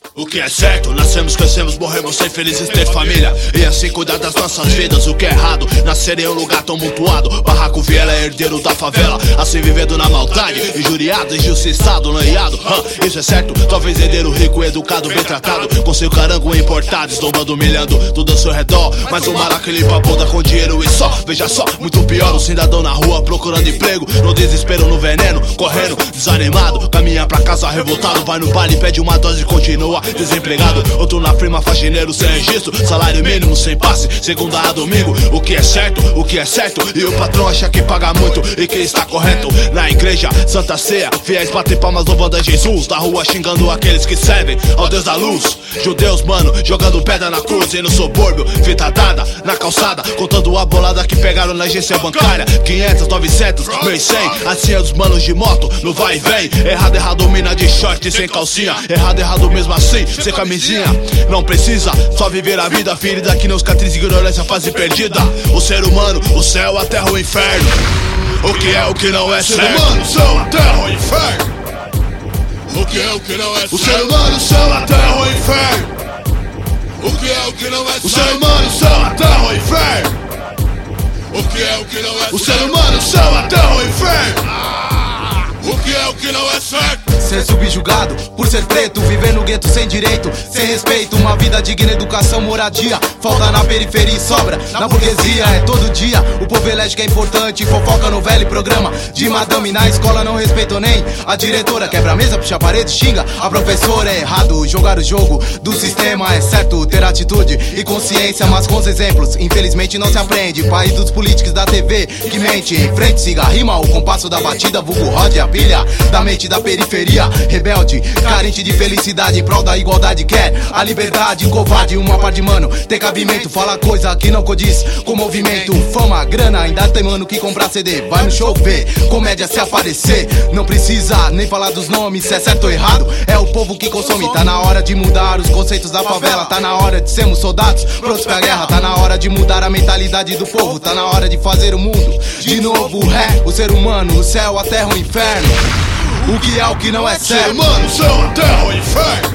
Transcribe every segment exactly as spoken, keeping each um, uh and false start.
O que é certo, nascemos, crescemos, morremos sem felizes ter família. E assim cuidar das nossas vidas. O que é errado, nascer em um lugar tão mutuado. Barraco Viela é herdeiro da favela, assim vivendo na maldade. Injuriado, injustiçado, lanhado. Hum, isso é certo, talvez herdeiro rico, educado, bem tratado, com seu carango importado, esnobando, humilhando tudo ao seu redor. Mas o maraca limpa a bunda com dinheiro e só. Veja só, muito pior, o cidadão na rua procurando emprego, no desespero, no veneno, correndo, desanimado. Caminha pra casa revoltado, vai no baile, pede uma dose e continua desempregado. Outro na firma, faxineiro sem registro, salário mínimo sem passe, segunda a domingo. O que é certo, o que é certo, e o patrão acha que paga muito e que está correto. Na igreja, Santa Ceia, fiéis batem palmas louvando a Jesus. Na rua xingando aqueles que servem ao Deus da luz. Judeus, mano, jogando pedra na cruz. E no subúrbio, fita dada na calçada, contando a bolada que pegaram na agência bancária. Quinhentos, novecentos, mil e cem, assim é dos manos de moto, no vai e vem. Errado, errado, mina de short sem calcinha. Errado, errado mesmo assim, sem camisinha. Não precisa só viver a vida ferida, que não cicatriz, ignorância, fase perdida. O ser humano, o céu, a terra, o inferno. O que é, o que não é certo. O ser humano, o céu, a terra, o inferno. O que é, o que não é certo. O ser humano, o céu, a terra, o inferno. O que é, o que não é certo. O ser humano, o céu, a terra, o inferno. O que é, o que não é certo. O ser humano, o céu, a terra, o inferno. O que é, o que não é certo. Ser subjugado por ser preto, viver no gueto sem direito, sem respeito, uma vida digna, educação, moradia. Falta na periferia e sobra na burguesia. É todo dia, o povo elege que é importante, fofoca no velho programa de madame. Na escola não respeitou nem a diretora, quebra a mesa, puxa a parede, xinga a professora. É errado jogar o jogo do sistema, é certo ter atitude e consciência, mas com os exemplos infelizmente não se aprende. País dos políticos da T V que mente, em frente siga a rima, o compasso da batida, vulgo rode a pilha da mente da periferia. Rebelde, carente de felicidade, em prol da igualdade, quer a liberdade. Covarde, uma par de mano, ter cabimento, fala coisa que não condiz com movimento. Fama, grana, ainda tem mano que comprar C D, vai no show ver comédia se aparecer. Não precisa nem falar dos nomes, se é certo ou errado, é o povo que consome. Tá na hora de mudar os conceitos da favela, tá na hora de sermos soldados prontos pra guerra. Tá na hora de mudar a mentalidade do povo, tá na hora de fazer o mundo de novo. É o ser humano, o céu, a terra, o inferno. O que é, o que não é certo. O ser humano, o céu, a terra, o inferno.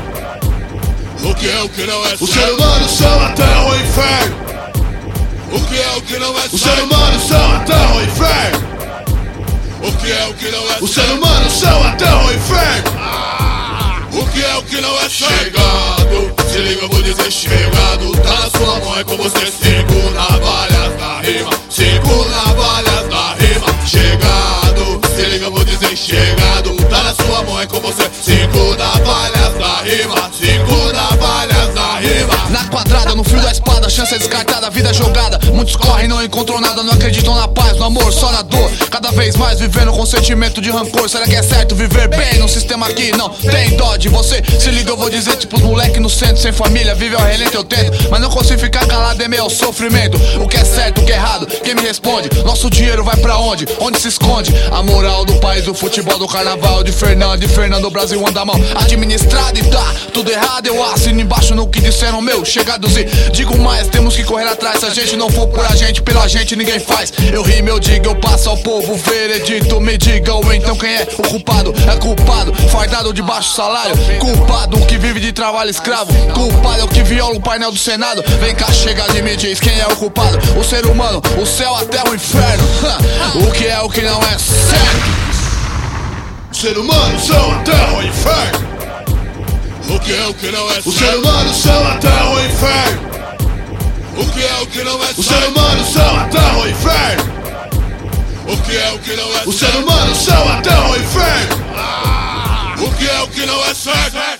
O que é, o que não é certo. O ser humano, o céu, a terra, o inferno. O que é, o que não é certo. O ser humano, o céu, a terra, o inferno. O que é, o que não é certo. O ser humano, o céu, a terra, o inferno. O que é, o que não é certo. Chegado, se liga, eu vou dizer chegado. Tá na sua mão, é com você. Cinco navalhas da rima, cinco navalhas da rima. Chegado, se liga, eu vou dizer chegado. Tá na sua mão, é com você. Cinco navalhas da rima, cinco navalhas da rima. Na quadrada, no fio da espada, chance é descartada, a vida é jogada. Muitos correm, não encontram nada, não acreditam na paz, no amor, só na dor. Cada vez mais vivendo com sentimento de rancor. Será que é certo viver bem num sistema que não tem dó de você? Se liga, eu vou dizer, tipo os moleque no centro, sem família, vive ao relento, eu tento, mas não consigo ficar calado, é meu sofrimento. O que é certo, o que é errado, quem me responde? Nosso dinheiro vai pra onde? Onde se esconde? A moral do país, do futebol, do carnaval, de Fernando e Fernando, o Brasil anda mal administrado e tá tudo errado. Eu assino embaixo no que disseram, meu, chegados e digo mais, temos que correr atrás. Se a gente não for por a gente, pela gente ninguém faz. Eu rimo, eu digo, eu passo ao povo veredito. Me diga, ou então quem é o culpado? É culpado, fardado de baixo salário. Culpado, que vive de trabalho escravo. Culpado é o que viola o painel do Senado. Vem cá, chega e me diz quem é o culpado. O ser humano, o céu, a terra, o inferno. O que é, o que não é certo. O ser humano, o céu, a terra, o inferno. O que é, o que não é certo. O ser humano, o céu, a terra, o inferno. O que é, o que não é certo. O ser humano, o céu, a terra, o inferno. O que é, o que não é certo. O ser humano, o céu, a terra, o inferno. O que é, o que não é certo.